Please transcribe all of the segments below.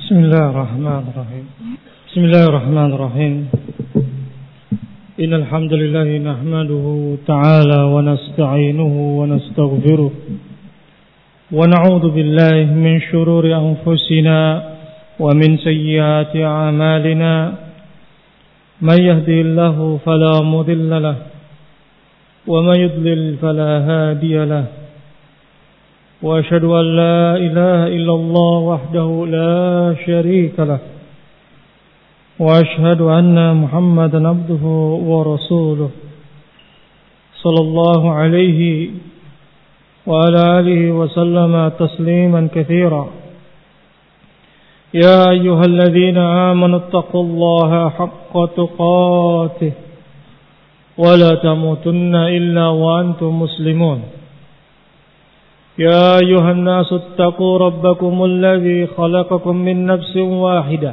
Bismillahirrahmanirrahim. Innal hamdalillah nahmaduhu ta'ala wa nasta'inuhu wa nastaghfiruh wa na'udzu billahi min shururi anfusina wa min sayyiati a'malina. Man yahdihillahu fala mudilla lahu wa man yudlil fala hadiya lahu. وأشهد أن لا إله إلا الله وحده لا شريك له وأشهد أن محمدا عبده ورسوله صلى الله عليه وعلى آله وسلم تسليما كثيرا. يا أيها الذين آمنوا اتقوا الله حق تقاته ولا تموتن إلا وأنتم مسلمون. يا أيها الناس اتقوا ربكم الذي خلقكم من نفس واحدة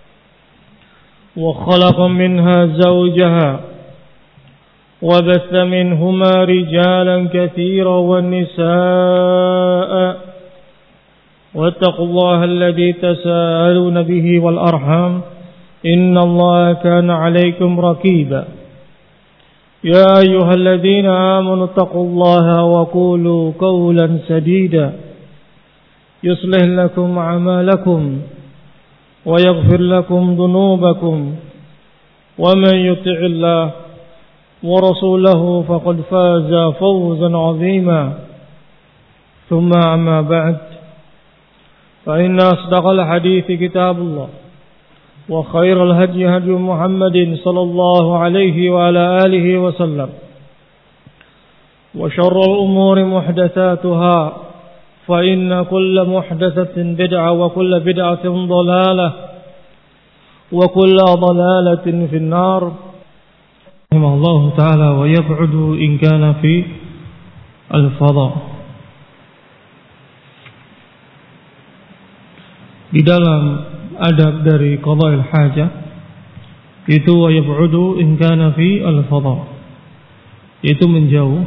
وخلق منها زوجها وبث منهما رجالا كثيرا والنساء واتقوا الله الذي تساءلون به والأرحام إن الله كان عليكم رقيبا. يا أيها الذين آمنوا اتقوا الله وقولوا قولا سديدا يصلح لكم أعمالكم ويغفر لكم ذنوبكم ومن يطع الله ورسوله فقد فاز فوزا عظيما. ثم أما بعد فإن أصدق الحديث كتاب الله وخير الهدي هدي محمد صلى الله عليه وعلى آله وسلم وشر الأمور محدثاتها فإن كل محدثة بدعة وكل بدعة ضلالة وكل ضلالة في النار. رحمه الله تعالى ويبعد إن كان في الفضاء. Di dalam adab dari qada'il hajah itu wa yab'udu in kana fi al-fadha, itu menjauh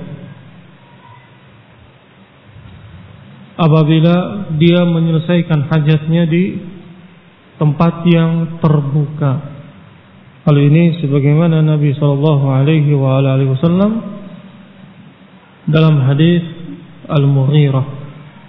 apabila dia menyelesaikan hajatnya di tempat yang terbuka. Hal ini sebagaimana Nabi sallallahu alaihi wa alihi wasallam dalam hadis Al-Mughirah,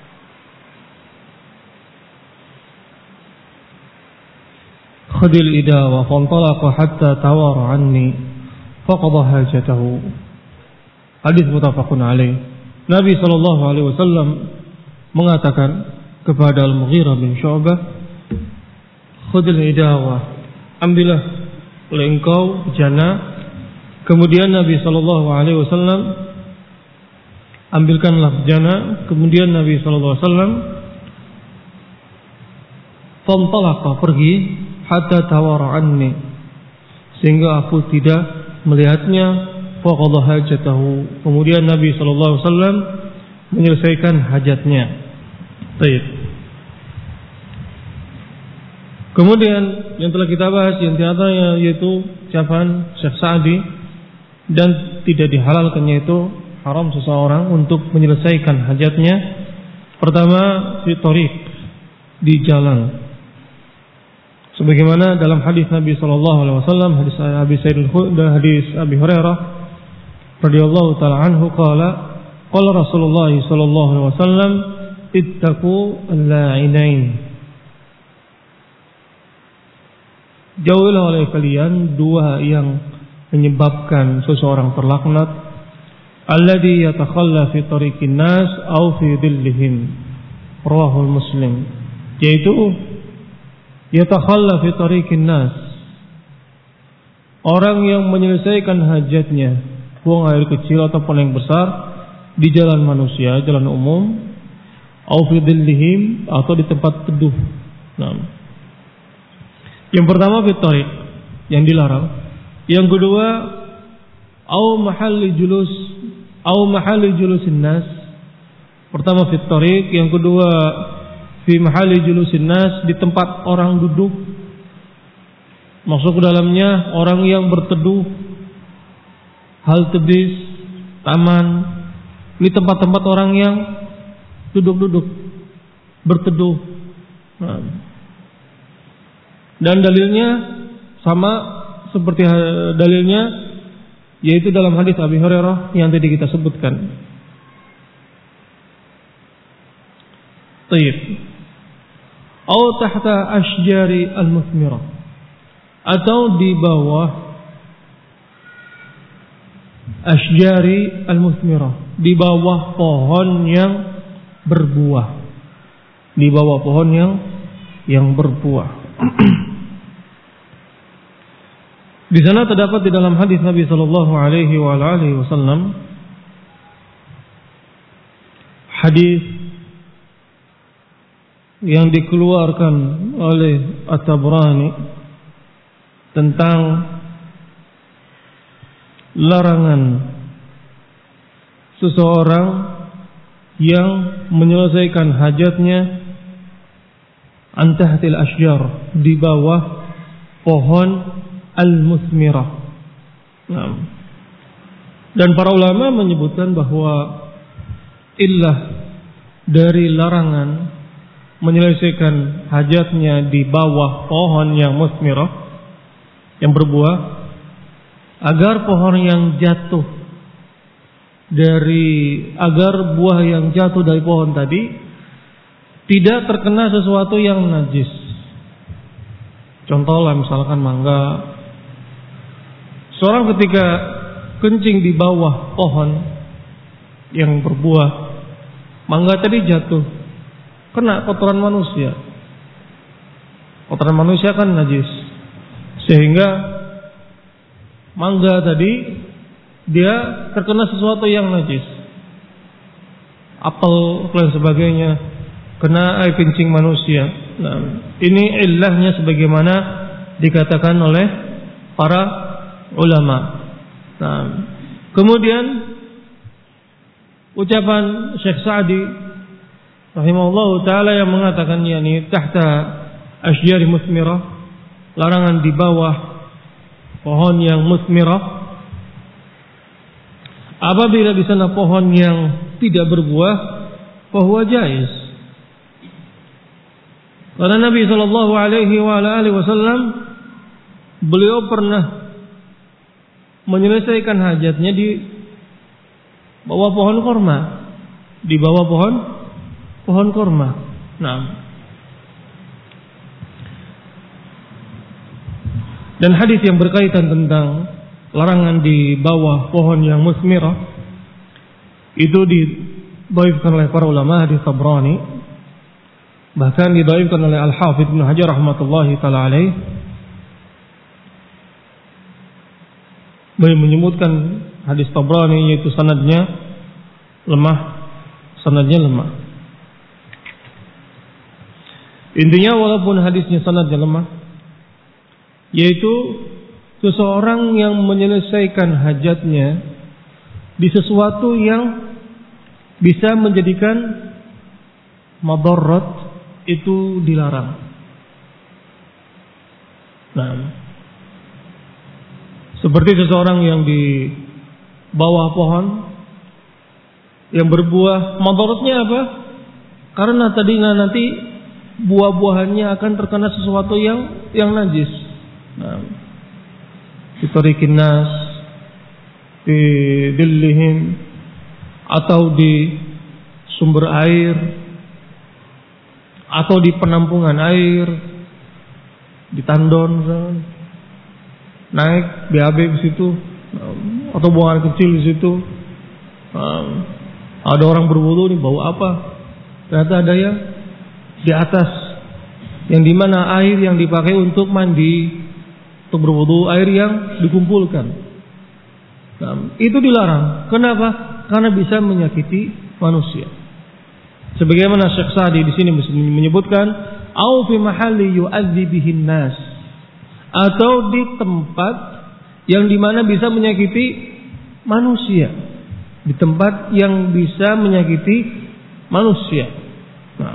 khudil idawa fantalaqa hatta tawara anni faqada hajatahu. Hadis muttafaqun alaih. Nabi sallallahu alaihi wasallam mengatakan kepada Al-Mughirah bin Syu'bah, khudil idawa, ambillah engkau jana. Kemudian Nabi sallallahu alaihi wasallam ambilkanlah jana. Kemudian Nabi sallallahu alaihi wasallam fantalaqa, pergi, hatta tawara anni, sehingga aku tidak melihatnya, faqadha hajatahu. Kemudian Nabi sallallahu alaihi wasallam menyelesaikan hajatnya. Baik. Kemudian yang telah kita bahas yang diantaranya yaitu ucapan Syekh Sa'di, dan tidak dihalalkannya itu haram seseorang untuk menyelesaikan hajatnya. Pertama, fi thariq, di jalan. Sebagaimana dalam hadis Nabi sallallahu alaihi wasallam, hadis Abi Hurairah radhiyallahu taala anhu qala Rasulullah sallallahu alaihi wasallam ittaqu al-la'inain. Jauhilah oleh kalian dua yang menyebabkan seseorang terlaknat, alladhi yatakhalla fi tariqin nas aw fi dhillihim, rawahul Muslim, yaitu yatakhalla fi tariqin nas, orang yang menyelesaikan hajatnya, buang air kecil ataupun yang besar, di jalan manusia, jalan umum, au fi dhillihim, atau di tempat teduh. Nah, yang pertama fi tariq, yang dilarang. Yang kedua, au mahalli julusin nas. Pertama fi tariq, yang kedua fi mahalli julusin nas, di tempat orang duduk. Masuk ke dalamnya orang yang berteduh, halte bis, taman. Ini tempat-tempat orang yang duduk-duduk, berteduh. Nah, Dan dalilnya sama seperti dalilnya, yaitu dalam hadis Abi Hurairah yang tadi kita sebutkan. Tayyib. Atau tahta asjari al-muthmirah, atau di bawah asjari al-muthmirah, di bawah pohon yang berbuah, di bawah pohon yang berbuah. Di sana terdapat di dalam hadis Nabi sallallahu alaihi wasallam hadis yang dikeluarkan oleh At-Tabrani tentang larangan seseorang yang menyelesaikan hajatnya antahtil asjar, di bawah pohon al-muthmirah. Dan para ulama menyebutkan bahwa illah dari larangan menyelesaikan hajatnya di bawah pohon yang muthmirah, yang berbuah, agar pohon yang jatuh agar buah yang jatuh dari pohon tadi tidak terkena sesuatu yang najis. Contoh lah, misalkan mangga, seorang ketika kencing di bawah pohon yang berbuah, mangga tadi jatuh, kena kotoran manusia. Kotoran manusia kan najis, sehingga mangga tadi dia terkena sesuatu yang najis, apel dan sebagainya, kena air kencing manusia. Nah, ini illahnya sebagaimana dikatakan oleh para ulama. Nah, kemudian ucapan Syekh Sa'di rahimahullahu taala yang mengatakan yakni tahta asjari muthmirah, larangan di bawah pohon yang muthmirah, apabila di sana pohon yang tidak berbuah, bahwa jaiz. Karena Nabi sallallahu alaihi wasallam beliau pernah menyelesaikan hajatnya di bawah pohon korma, di bawah pohon korma. Nah, dan hadis yang berkaitan tentang larangan di bawah pohon yang musmirah itu didhaifkan oleh para ulama, hadis Tabrani, bahkan didhaifkan oleh Al-Hafidz Ibnu Hajar rahmatullahi taala alaih. Beliau menyebutkan hadis Tabrani yaitu sanadnya lemah. Intinya walaupun hadisnya sanadnya lemah, yaitu seseorang yang menyelesaikan hajatnya di sesuatu yang bisa menjadikan madarat, itu dilarang. Nah, seperti seseorang yang di bawah pohon yang berbuah, madaratnya apa? Karena nanti buah-buahannya akan terkena sesuatu yang najis. Nah, ditarikin nas, di dillihim, atau di sumber air, atau di penampungan air, di tandon, naik BAB di situ, atau buangan kecil di situ. Ada orang berwudu nih, bau apa? Ternyata ada yang di atas, yang dimana air yang dipakai untuk mandi, untuk berwudu, air yang dikumpulkan. Nah, itu dilarang. Kenapa? Karena bisa menyakiti manusia. Sebagaimana Syekh Sa'di di sini menyebutkan, au fi mahalli yu'adzi bihin nas, atau di tempat yang dimana bisa menyakiti manusia, di tempat yang bisa menyakiti manusia. Nah,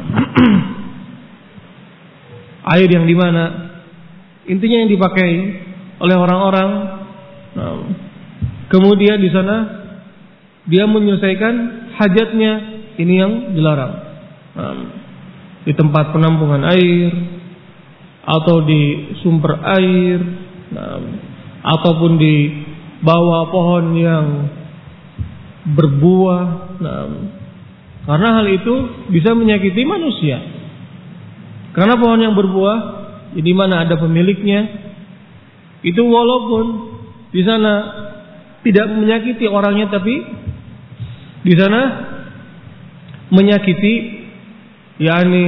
air yang dimana intinya yang dipakai oleh orang-orang, nah, kemudian di sana dia menyelesaikan hajatnya, ini yang dilarang. Nah, di tempat penampungan air, atau di sumber air, ataupun di bawah pohon yang berbuah. Karena hal itu bisa menyakiti manusia. Karena pohon yang berbuah, di mana ada pemiliknya, itu walaupun di sana tidak menyakiti orangnya, tapi di sana menyakiti, yakni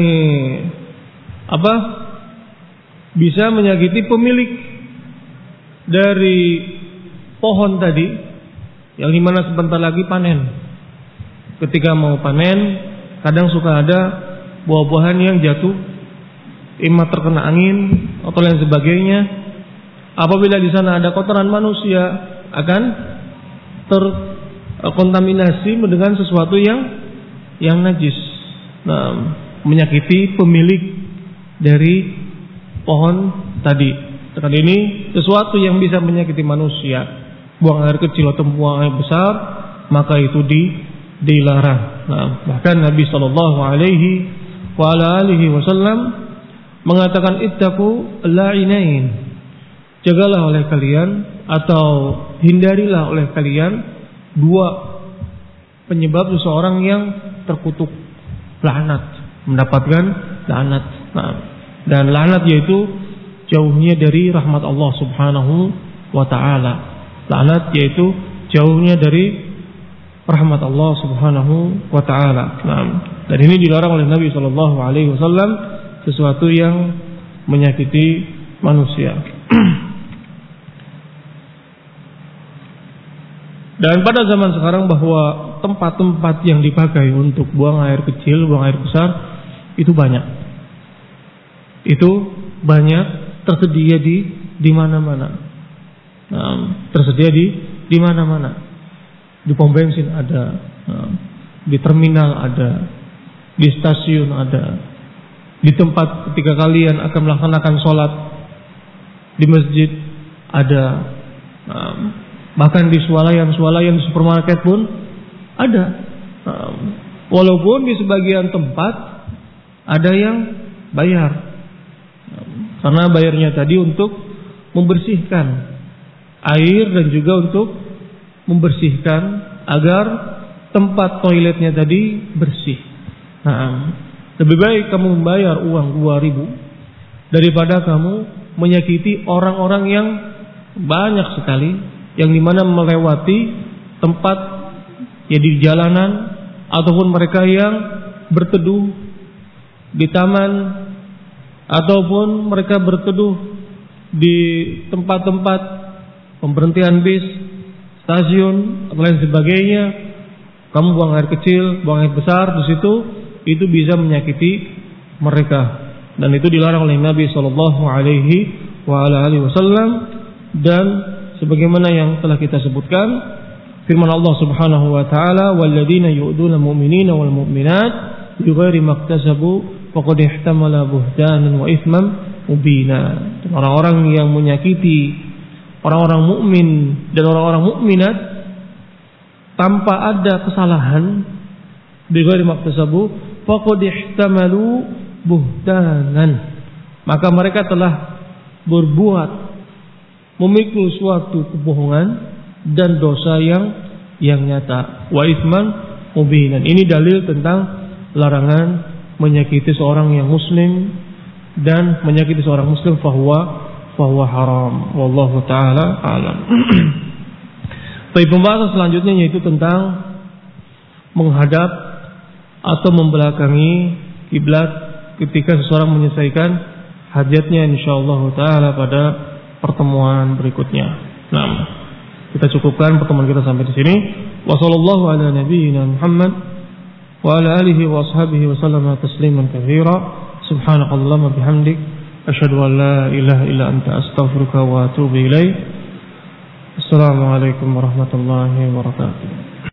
bisa menyakiti pemilik dari pohon tadi, yang dimana sebentar lagi panen. Ketika mau panen, kadang suka ada buah-buahan yang jatuh, imma terkena angin atau lain sebagainya. Apabila di sana ada kotoran manusia, akan terkontaminasi dengan sesuatu yang najis, menyakiti pemilik dari pohon tadi. Dan ini sesuatu yang bisa menyakiti manusia. Buang air kecil atau buang air besar, maka itu dilarang. Bahkan Nabi sallallahu alaihi wasallam mengatakan, ittaqu la'inain. Jagalah oleh kalian atau hindarilah oleh kalian dua penyebab seseorang yang terkutuk laknat, mendapatkan laknat. Dan laknat yaitu jauhnya dari rahmat Allah Subhanahu wa taala. Laknat yaitu jauhnya dari rahmat Allah Subhanahu wa taala. Dan ini dilarang oleh Nabi sallallahu alaihi wasallam, sesuatu yang menyakiti manusia. Dan pada zaman sekarang bahwa tempat-tempat yang dipakai untuk buang air kecil, buang air besar itu banyak. Itu banyak tersedia di mana-mana. Tersedia di mana-mana. Di pom bensin ada, di terminal ada, di stasiun ada, di tempat ketika kalian akan melaksanakan sholat di masjid ada, bahkan di swalayan di supermarket pun ada. Walaupun di sebagian tempat ada yang bayar, karena bayarnya tadi untuk membersihkan air dan juga untuk membersihkan agar tempat toiletnya tadi bersih. Lebih baik kamu membayar uang 2.000 daripada kamu menyakiti orang-orang yang banyak sekali, yang dimana melewati tempat ya di jalanan, ataupun mereka yang berteduh di taman, ataupun mereka berteduh di tempat-tempat pemberhentian bis, stasiun atau lain sebagainya. Kamu buang air kecil, buang air besar di situ, itu bisa menyakiti mereka. Dan itu dilarang oleh Nabi sallallahu alaihi wasallam. Dan sebagaimana yang telah kita sebutkan, firman Allah Subhanahu wa taala, walladzina yu'duna mu'minina wal mu'minat bighairi maktasabu faqad ihtamala buhtanan wa itsman mubina. Orang-orang yang menyakiti orang-orang mukmin dan orang-orang mukminat tanpa ada kesalahan, bighairi maktasabu faqad ihtamalu buhtanan, maka mereka telah berbuat, memikul suatu kebohongan dan dosa yang nyata. Wa itsman mubinan. Ini dalil tentang larangan menyakiti seorang yang muslim, dan menyakiti seorang muslim fahuwa haram. Wallahu taala alam. Baik, pembahasan selanjutnya yaitu tentang menghadap atau membelakangi kiblat ketika seseorang menyelesaikan hajatnya, insyaallah taala pada pertemuan berikutnya. Nah, kita cukupkan pertemuan kita sampai di sini. Wassallallahu ala nabiyyina Muhammad wa ala alihi wa ashabihi wa sallama tasliman katsira. Subhanakallahumma bihamdik asyhadu an la ilaha illa anta astaghfiruka wa atubu ilaik. Assalamualaikum warahmatullahi wabarakatuh.